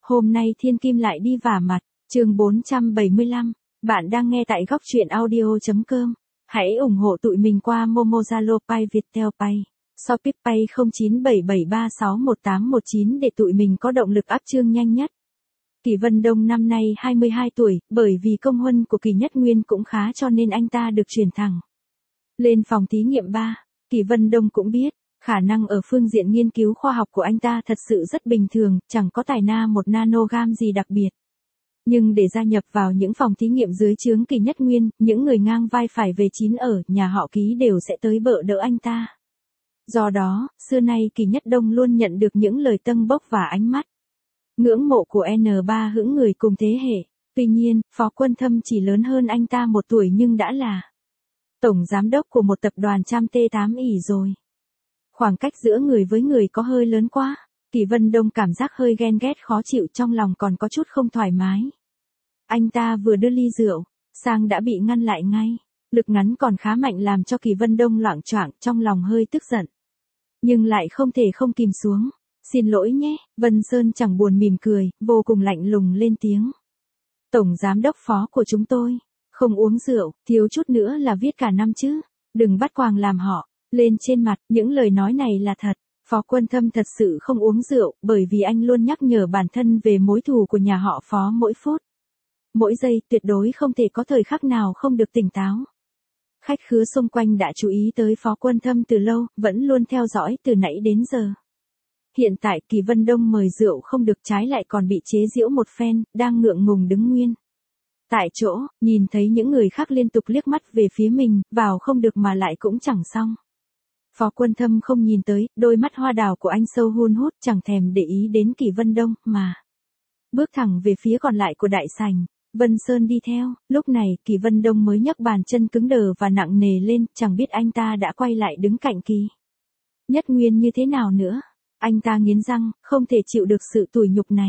Hôm nay Thiên Kim lại đi vả mặt, chương 475, bạn đang nghe tại góc truyện audio.com. Hãy ủng hộ tụi mình qua Momo, Zalo Pay, Viettel Pay, Shopee Pay 0977361819 để tụi mình có động lực up chương nhanh nhất. Kỳ Vân Đông năm nay 22 tuổi, bởi vì công huân của Kỳ Nhất Nguyên cũng khá cho nên anh ta được chuyển thẳng lên phòng thí nghiệm 3. Kỳ Vân Đông cũng biết, khả năng ở phương diện nghiên cứu khoa học của anh ta thật sự rất bình thường, chẳng có tài na một nanogam gì đặc biệt. Nhưng để gia nhập vào những phòng thí nghiệm dưới trướng Kỳ Nhất Nguyên, những người ngang vai phải về chín ở nhà họ Ký đều sẽ tới bợ đỡ anh ta. Do đó, xưa nay Kỳ Nhất Đông luôn nhận được những lời tâng bốc và ánh mắt ngưỡng mộ của N3 hững người cùng thế hệ. Tuy nhiên, Phó Quân Thâm chỉ lớn hơn anh ta 1 tuổi nhưng đã là tổng giám đốc của một tập đoàn trăm T8 ỷ rồi. Khoảng cách giữa người với người có hơi lớn quá. Kỳ Vân Đông cảm giác hơi ghen ghét khó chịu, trong lòng còn có chút không thoải mái. Anh ta vừa đưa ly rượu sang đã bị ngăn lại ngay. Lực ngắn còn khá mạnh làm cho Kỳ Vân Đông loạng choạng, trong lòng hơi tức giận. Nhưng lại không thể không kìm xuống. Xin lỗi nhé, Vân Sơn chẳng buồn mỉm cười, vô cùng lạnh lùng lên tiếng. Tổng giám đốc Phó của chúng tôi, không uống rượu, thiếu chút nữa là viết cả năm chứ. Đừng bắt quàng làm họ lên trên mặt, những lời nói này là thật. Phó Quân Thâm thật sự không uống rượu, bởi vì anh luôn nhắc nhở bản thân về mối thù của nhà họ Phó mỗi phút. Mỗi giây, tuyệt đối không thể có thời khắc nào không được tỉnh táo. Khách khứa xung quanh đã chú ý tới Phó Quân Thâm từ lâu, vẫn luôn theo dõi từ nãy đến giờ. Hiện tại Kỳ Vân Đông mời rượu không được, trái lại còn bị chế giễu một phen, đang ngượng ngùng đứng nguyên tại chỗ, nhìn thấy những người khác liên tục liếc mắt về phía mình, vào không được mà lại cũng chẳng xong. Phó Quân Thâm không nhìn tới, đôi mắt hoa đào của anh sâu hun hút, chẳng thèm để ý đến Kỳ Vân Đông, mà bước thẳng về phía còn lại của đại sảnh. Vân Sơn đi theo, lúc này Kỳ Vân Đông mới nhấc bàn chân cứng đờ và nặng nề lên, chẳng biết anh ta đã quay lại đứng cạnh Kỳ Nhất Nguyên như thế nào nữa. Anh ta nghiến răng, không thể chịu được sự tủi nhục này.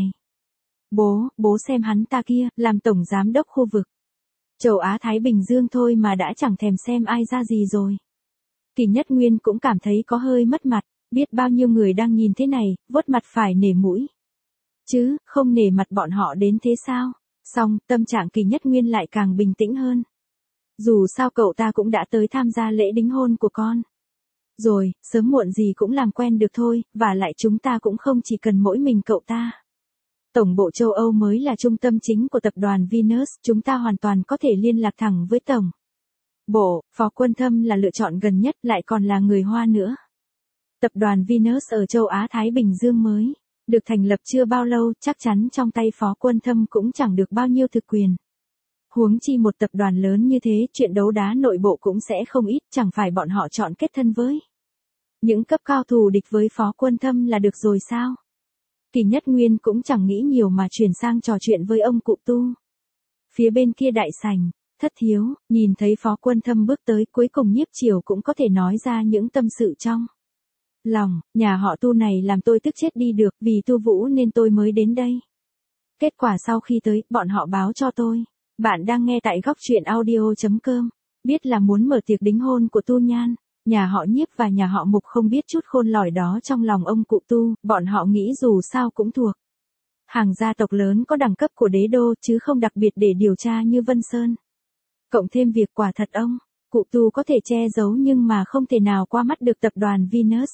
Bố xem hắn ta kia, làm tổng giám đốc khu vực châu Á Thái Bình Dương thôi mà đã chẳng thèm xem ai ra gì rồi. Kỳ Nhất Nguyên cũng cảm thấy có hơi mất mặt, biết bao nhiêu người đang nhìn thế này, vuốt mặt phải nể mũi. Chứ, không nể mặt bọn họ đến thế sao? Xong, tâm trạng Kỳ Nhất Nguyên lại càng bình tĩnh hơn. Dù sao cậu ta cũng đã tới tham gia lễ đính hôn của con rồi, sớm muộn gì cũng làm quen được thôi, và lại chúng ta cũng không chỉ cần mỗi mình cậu ta. Tổng bộ châu Âu mới là trung tâm chính của tập đoàn Venus, chúng ta hoàn toàn có thể liên lạc thẳng với tổng bộ. Phó Quân Thâm là lựa chọn gần nhất, lại còn là người Hoa nữa. Tập đoàn Venus ở châu Á Thái Bình Dương mới được thành lập chưa bao lâu, chắc chắn trong tay Phó Quân Thâm cũng chẳng được bao nhiêu thực quyền. Huống chi một tập đoàn lớn như thế, chuyện đấu đá nội bộ cũng sẽ không ít, chẳng phải bọn họ chọn kết thân với những cấp cao thù địch với Phó Quân Thâm là được rồi sao? Kỳ Nhất Nguyên cũng chẳng nghĩ nhiều mà chuyển sang trò chuyện với ông cụ Tu. Phía bên kia đại sảnh, Thất Thiếu, nhìn thấy Phó Quân Thâm bước tới, cuối cùng Nhiếp Chiều cũng có thể nói ra những tâm sự trong lòng. Nhà họ Tu này làm tôi tức chết đi được, vì Tu Vũ nên tôi mới đến đây. Kết quả sau khi tới, bọn họ báo cho tôi. Bạn đang nghe tại góc truyện audio.com. Biết là muốn mở tiệc đính hôn của Tu Nhan. Nhà họ Nhiếp và nhà họ Mục không biết chút khôn lỏi đó trong lòng ông cụ Tu, bọn họ nghĩ dù sao cũng thuộc hàng gia tộc lớn có đẳng cấp của đế đô, chứ không đặc biệt để điều tra như Vân Sơn. Cộng thêm việc quả thật ông cụ Tu có thể che giấu nhưng mà không thể nào qua mắt được tập đoàn Venus.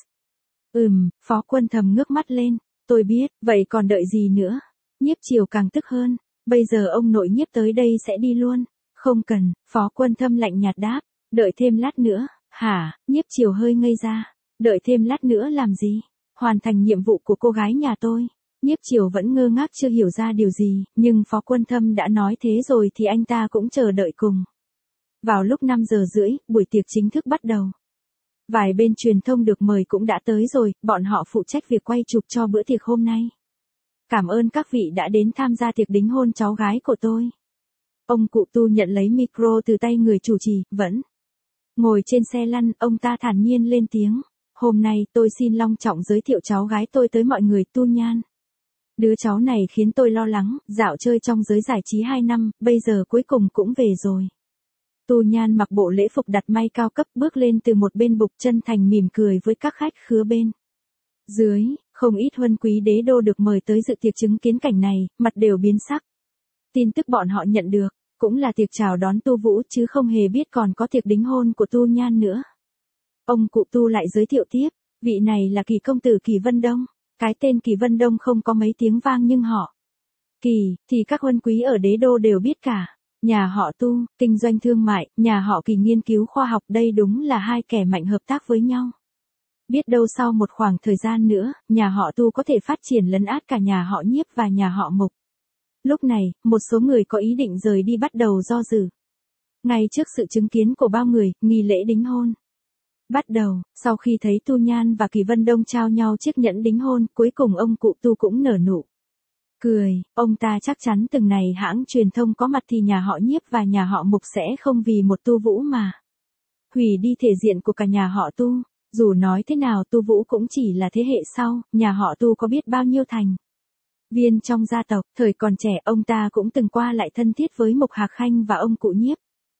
Phó Quân Thâm ngước mắt lên. Tôi biết, vậy còn đợi gì nữa? Nhiếp Chiều càng tức hơn. Bây giờ ông nội Nhiếp tới đây sẽ đi luôn. Không cần, Phó Quân Thâm lạnh nhạt đáp. Đợi thêm lát nữa. Hả? Nhiếp Chiều hơi ngây ra. Đợi thêm lát nữa làm gì? Hoàn thành nhiệm vụ của cô gái nhà tôi. Nhiếp Chiều vẫn ngơ ngác chưa hiểu ra điều gì, nhưng Phó Quân Thâm đã nói thế rồi thì anh ta cũng chờ đợi cùng. Vào lúc 5:30, buổi tiệc chính thức bắt đầu. Vài bên truyền thông được mời cũng đã tới rồi, bọn họ phụ trách việc quay chụp cho bữa tiệc hôm nay. Cảm ơn các vị đã đến tham gia tiệc đính hôn cháu gái của tôi. Ông cụ Tu nhận lấy micro từ tay người chủ trì, vẫn ngồi trên xe lăn, ông ta thản nhiên lên tiếng. Hôm nay tôi xin long trọng giới thiệu cháu gái tôi tới mọi người, Tu Nhan. Đứa cháu này khiến tôi lo lắng, dạo chơi trong giới giải trí 2 năm, bây giờ cuối cùng cũng về rồi. Tu Nhan mặc bộ lễ phục đặt may cao cấp bước lên từ một bên bục, chân thành mỉm cười với các khách khứa bên dưới, Không ít huân quý đế đô được mời tới dự tiệc chứng kiến cảnh này, mặt đều biến sắc. Tin tức bọn họ nhận được, cũng là tiệc chào đón Tu Vũ chứ không hề biết còn có tiệc đính hôn của Tu Nhan nữa. Ông cụ Tu lại giới thiệu tiếp, vị này là Kỳ công tử Kỳ Vân Đông. Cái tên Kỳ Vân Đông không có mấy tiếng vang nhưng họ Kỳ thì các huân quý ở đế đô đều biết cả. Nhà họ Tu, kinh doanh thương mại, nhà họ Kỳ nghiên cứu khoa học, đây đúng là hai kẻ mạnh hợp tác với nhau. Biết đâu sau một khoảng thời gian nữa, nhà họ Tu có thể phát triển lấn át cả nhà họ Nhiếp và nhà họ Mục. Lúc này, một số người có ý định rời đi bắt đầu do dự. Ngay trước sự chứng kiến của bao người, nghi lễ đính hôn bắt đầu. Sau khi thấy Tu Nhan và Kỳ Vân Đông trao nhau chiếc nhẫn đính hôn, cuối cùng ông cụ Tu cũng nở nụ cười. Ông ta chắc chắn từng này hãng truyền thông có mặt thì nhà họ Nhiếp và nhà họ Mục sẽ không vì một Tu Vũ mà hủy đi thể diện của cả nhà họ Tu. Dù nói thế nào Tu Vũ cũng chỉ là thế hệ sau, nhà họ Tu có biết bao nhiêu thành viên trong gia tộc. Thời còn trẻ ông ta cũng từng qua lại thân thiết với Mục Hạc Khanh và ông cụ Nhiếp.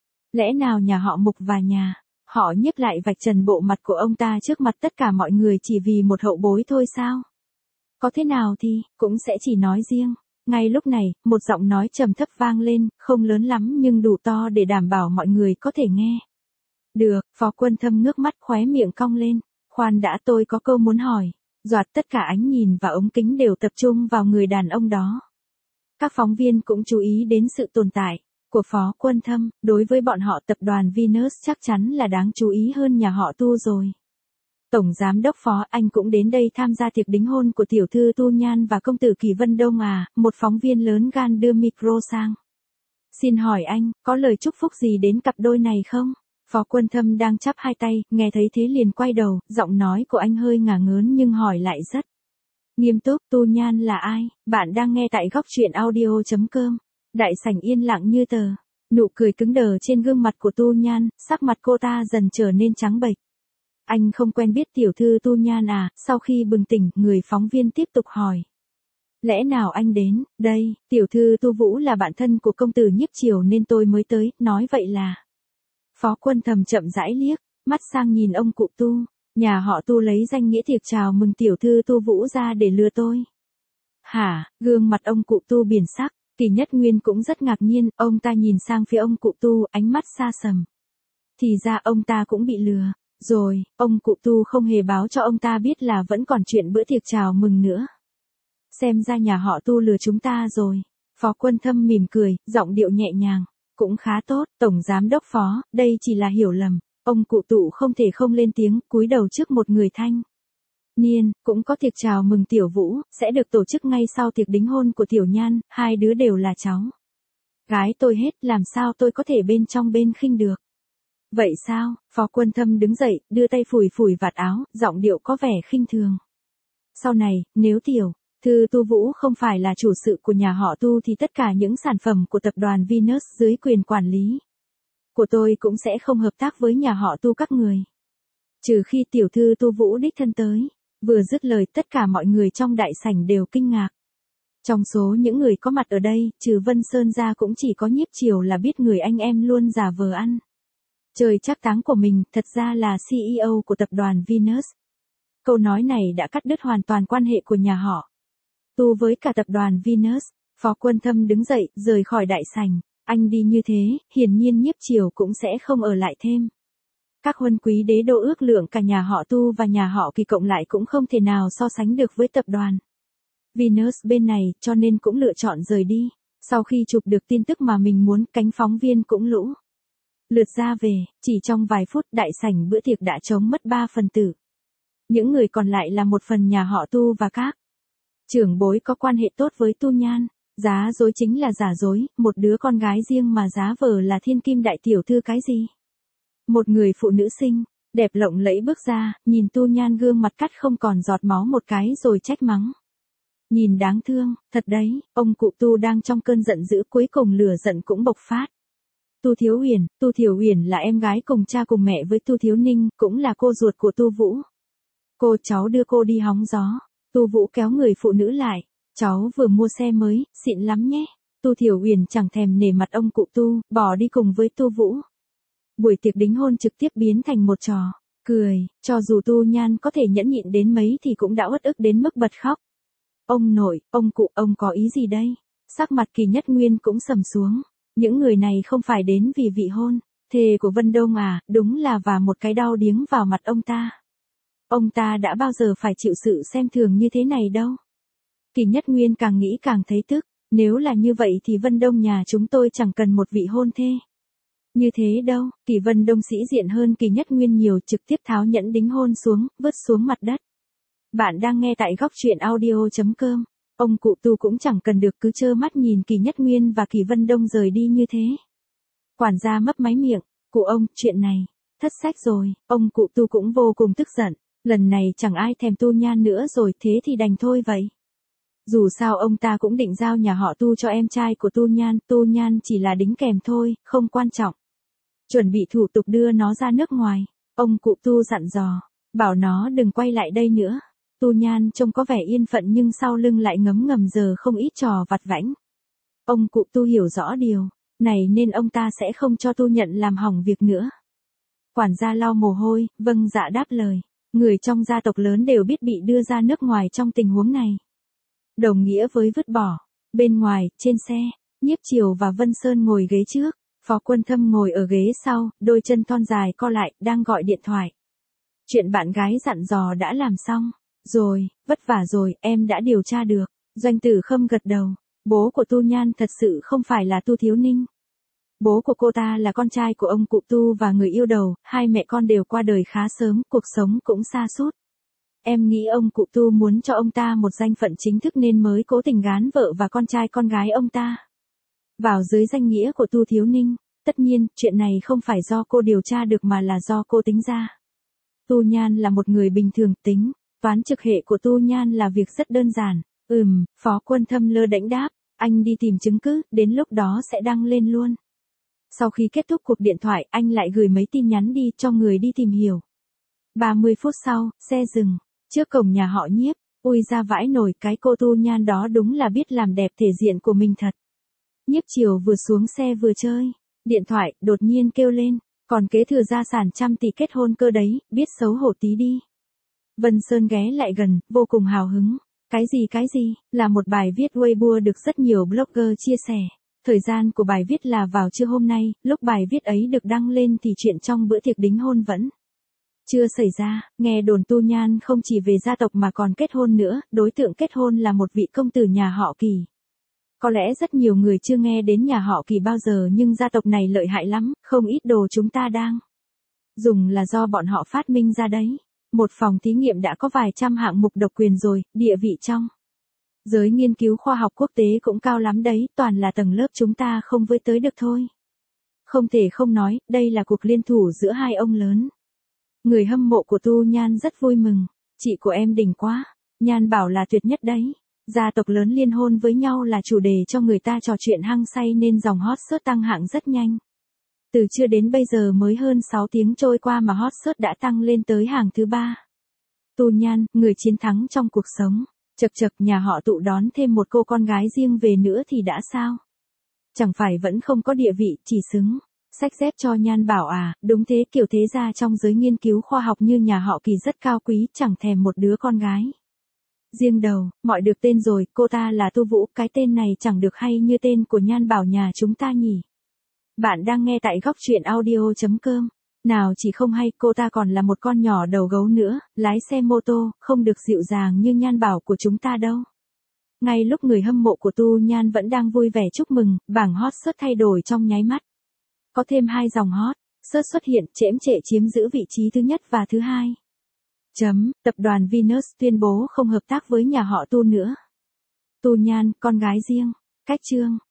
Lẽ nào nhà họ Mục và nhà họ Nhiếp lại vạch trần bộ mặt của ông ta trước mặt tất cả mọi người chỉ vì một hậu bối thôi sao? Có thế nào thì, cũng sẽ chỉ nói riêng. Ngay lúc này, một giọng nói trầm thấp vang lên, không lớn lắm nhưng đủ to để đảm bảo mọi người có thể nghe được. Phó Quân Thâm ngước mắt, khóe miệng cong lên. Khoan đã, tôi có câu muốn hỏi. Doạt tất cả ánh nhìn và ống kính đều tập trung vào người đàn ông đó. Các phóng viên cũng chú ý đến sự tồn tại của Phó Quân Thâm. Đối với bọn họ, tập đoàn Venus chắc chắn là đáng chú ý hơn nhà họ Tu rồi. Tổng giám đốc Phó, anh cũng đến đây tham gia tiệc đính hôn của tiểu thư Tu Nhan và công tử Kỳ Vân Đông à? Một phóng viên lớn gan đưa micro sang. Xin hỏi anh, có lời chúc phúc gì đến cặp đôi này không? Phó Quân Thâm đang chắp hai tay, nghe thấy thế liền quay đầu, giọng nói của anh hơi ngả ngớn nhưng hỏi lại rất nghiêm túc. Tu Nhan là ai? Bạn đang nghe tại Góc Truyện Audio.com. Đại sảnh yên lặng như tờ. Nụ cười cứng đờ trên gương mặt của Tu Nhan, sắc mặt cô ta dần trở nên trắng bệch. Anh không quen biết tiểu thư Tu Nhan à? Sau khi bừng tỉnh, người phóng viên tiếp tục hỏi. Lẽ nào anh đến đây? Tiểu thư Tu Vũ là bạn thân của công tử Nhiếp Triều nên tôi mới tới, nói vậy là. Phó Quân Thầm chậm rãi liếc mắt sang nhìn ông cụ Tu. Nhà họ Tu lấy danh nghĩa tiệc chào mừng tiểu thư Tu Vũ ra để lừa tôi. Hả? Gương mặt ông cụ Tu biển sắc. Kỳ Nhất Nguyên cũng rất ngạc nhiên, ông ta nhìn sang phía ông cụ Tu, ánh mắt xa sầm. Thì ra ông ta cũng bị lừa. Rồi, ông cụ Tu không hề báo cho ông ta biết là vẫn còn chuyện bữa tiệc chào mừng nữa. Xem ra nhà họ Tu lừa chúng ta rồi. Phó Quân Thâm mỉm cười, giọng điệu nhẹ nhàng. Cũng khá tốt, Tổng Giám đốc Phó, đây chỉ là hiểu lầm. Ông cụ Tụ không thể không lên tiếng, cúi đầu trước một người thanh niên. Cũng có tiệc chào mừng tiểu Vũ, sẽ được tổ chức ngay sau tiệc đính hôn của tiểu Nhan, hai đứa đều là cháu gái tôi hết, làm sao tôi có thể bên trong bên khinh được. Vậy sao? Phó Quân Thâm đứng dậy, đưa tay phủi phủi vạt áo, giọng điệu có vẻ khinh thường. Sau này, nếu tiểu thư Tu Vũ không phải là chủ sự của nhà họ Tu thì tất cả những sản phẩm của tập đoàn Venus dưới quyền quản lý của tôi cũng sẽ không hợp tác với nhà họ Tu các người. Trừ khi tiểu thư Tu Vũ đích thân tới. Vừa dứt lời, tất cả mọi người trong đại sảnh đều kinh ngạc. Trong số những người có mặt ở đây, trừ Vân Sơn ra cũng chỉ có Nhiếp Triều là biết người anh em luôn giả vờ ăn chơi trác táng của mình, thật ra là CEO của tập đoàn Venus. Câu nói này đã cắt đứt hoàn toàn quan hệ của nhà họ Tu với cả tập đoàn Venus. Phó Quân Thâm đứng dậy, rời khỏi đại sảnh. Anh đi như thế, hiển nhiên Nhiếp Triều cũng sẽ không ở lại thêm. Các huân quý đế đô ước lượng cả nhà họ Tu và nhà họ Kỳ cộng lại cũng không thể nào so sánh được với tập đoàn Venus bên này, cho nên cũng lựa chọn rời đi. Sau khi chụp được tin tức mà mình muốn, cánh phóng viên cũng lũ lượt ra về. Chỉ trong vài phút, đại sảnh bữa tiệc đã trống mất 3 phần tử. Những người còn lại là một phần nhà họ Tu và các trưởng bối có quan hệ tốt với Tu Nhan. Giá dối chính là giả dối, một đứa con gái riêng mà giá vờ là thiên kim đại tiểu thư cái gì. Một người phụ nữ xinh đẹp lộng lẫy bước ra, nhìn Tu Nhan gương mặt cắt không còn giọt máu một cái rồi trách mắng. Nhìn đáng thương, thật đấy. Ông cụ Tu đang trong cơn giận dữ, cuối cùng lửa giận cũng bộc phát. Tu Thiểu Uyển là em gái cùng cha cùng mẹ với Tu Thiếu Ninh, cũng là cô ruột của Tu Vũ. Cháu đưa cô đi hóng gió. Tu Vũ kéo người phụ nữ lại. Cháu vừa mua xe mới, xịn lắm nhé. Tu Thiểu Uyển chẳng thèm nể mặt ông cụ Tu, bỏ đi cùng với Tu Vũ. Buổi tiệc đính hôn trực tiếp biến thành một trò Cười, cho dù Tu Nhan có thể nhẫn nhịn đến mấy thì cũng đã uất ức đến mức bật khóc. Ông nội, ông cụ, ông có ý gì đây? Sắc mặt Kỳ Nhất Nguyên cũng sầm xuống. Những người này không phải đến vì vị hôn, thề của Vân Đông à, đúng là và một cái đau điếng vào mặt ông ta. Ông ta đã bao giờ phải chịu sự xem thường như thế này đâu. Kỳ Nhất Nguyên càng nghĩ càng thấy tức, nếu là như vậy thì Vân Đông nhà chúng tôi chẳng cần một vị hôn thê. Như thế đâu, Kỳ Vân Đông sĩ diện hơn Kỳ Nhất Nguyên nhiều, trực tiếp tháo nhẫn đính hôn xuống, vứt xuống mặt đất. Bạn đang nghe tại góc truyện audio.com. Ông cụ Tu cũng chẳng cần được cứ trơ mắt nhìn Kỳ Nhất Nguyên và Kỳ Vân Đông rời đi như thế. Quản gia mấp máy miệng, cụ ông, chuyện này, thất sách rồi, ông cụ Tu cũng vô cùng tức giận, lần này chẳng ai thèm Tu Nhan nữa rồi, thế thì đành thôi vậy. Dù sao ông ta cũng định giao nhà họ Tu cho em trai của Tu Nhan chỉ là đính kèm thôi, không quan trọng. Chuẩn bị thủ tục đưa nó ra nước ngoài, ông cụ Tu dặn dò, bảo nó đừng quay lại đây nữa. Tu Nhan trông có vẻ yên phận nhưng sau lưng lại ngấm ngầm giờ không ít trò vặt vãnh. Ông cụ Tu hiểu rõ điều này nên ông ta sẽ không cho Tu Nhận làm hỏng việc nữa. Quản gia lau mồ hôi, vâng dạ đáp lời. Người trong gia tộc lớn đều biết bị đưa ra nước ngoài trong tình huống này. Đồng nghĩa với vứt bỏ. Bên ngoài, trên xe, Nhiếp Triều và Vân Sơn ngồi ghế trước, Phó Quân Thâm ngồi ở ghế sau, đôi chân thon dài co lại, đang gọi điện thoại. Chuyện bạn gái dặn dò đã làm xong. Rồi, vất vả rồi, em đã điều tra được. Doanh Tử Khâm gật đầu. Bố của Tu Nhan thật sự không phải là Tu Thiếu Ninh. Bố của cô ta là con trai của ông cụ Tu và người yêu đầu, hai mẹ con đều qua đời khá sớm, cuộc sống cũng sa sút. Em nghĩ ông cụ Tu muốn cho ông ta một danh phận chính thức nên mới cố tình gán vợ và con trai con gái ông ta vào dưới danh nghĩa của Tu Thiếu Ninh. Tất nhiên, chuyện này không phải do cô điều tra được mà là do cô tính ra. Tu Nhan là một người bình thường tính. Toán trực hệ của Tu Nhan là việc rất đơn giản. Phó Quân Thâm lơ đễnh đáp, anh đi tìm chứng cứ, đến lúc đó sẽ đăng lên luôn. Sau khi kết thúc cuộc điện thoại, anh lại gửi mấy tin nhắn đi cho người đi tìm hiểu. 30 phút sau, xe dừng, trước cổng nhà họ Nhiếp, ui ra vãi nổi, cái cô Tu Nhan đó đúng là biết làm đẹp thể diện của mình thật. Nhiếp Triều vừa xuống xe vừa chơi, điện thoại, đột nhiên kêu lên, còn kế thừa gia sản 100 tỷ kết hôn cơ đấy, biết xấu hổ tí đi. Vân Sơn ghé lại gần, vô cùng hào hứng. Cái gì, là một bài viết Weibo được rất nhiều blogger chia sẻ. Thời gian của bài viết là vào trưa hôm nay, lúc bài viết ấy được đăng lên thì chuyện trong bữa tiệc đính hôn vẫn chưa xảy ra. Nghe đồn Tu Nhan không chỉ về gia tộc mà còn kết hôn nữa, đối tượng kết hôn là một vị công tử nhà họ Kỳ. Có lẽ rất nhiều người chưa nghe đến nhà họ Kỳ bao giờ nhưng gia tộc này lợi hại lắm, không ít đồ chúng ta đang dùng là do bọn họ phát minh ra đấy. Một phòng thí nghiệm đã có vài trăm hạng mục độc quyền rồi, địa vị trong giới nghiên cứu khoa học quốc tế cũng cao lắm đấy, toàn là tầng lớp chúng ta không với tới được thôi. Không thể không nói, đây là cuộc liên thủ giữa hai ông lớn. Người hâm mộ của Tu Nhan rất vui mừng, chị của em đỉnh quá, Nhan bảo là tuyệt nhất đấy. Gia tộc lớn liên hôn với nhau là chủ đề cho người ta trò chuyện hăng say nên dòng hot search tăng hạng rất nhanh. Từ trưa đến bây giờ mới hơn 6 tiếng trôi qua mà hot search đã tăng lên tới hàng thứ 3. Tu Nhan, người chiến thắng trong cuộc sống. Chật chật, nhà họ Tụ đón thêm một cô con gái riêng về nữa thì đã sao? Chẳng phải vẫn không có địa vị, chỉ xứng xách dép cho Nhan bảo à, đúng thế, kiểu thế gia trong giới nghiên cứu khoa học như nhà họ Kỳ rất cao quý, chẳng thèm một đứa con gái riêng đầu, mọi được tên rồi, cô ta là Tu Vũ, cái tên này chẳng được hay như tên của Nhan bảo nhà chúng ta nhỉ. Bạn đang nghe tại góc truyện audio.com. Nào chỉ không hay, cô ta còn là một con nhỏ đầu gấu nữa, lái xe mô tô, không được dịu dàng như Nhan bảo của chúng ta đâu. Ngay lúc người hâm mộ của Tu Nhan vẫn đang vui vẻ chúc mừng, bảng hot search thay đổi trong nháy mắt. Có thêm 2 dòng hot search xuất hiện, chễm chệ chiếm giữ vị trí thứ nhất và thứ hai. Tập đoàn Venus tuyên bố không hợp tác với nhà họ Tu nữa. Tu Nhan, con gái riêng. Cách chương.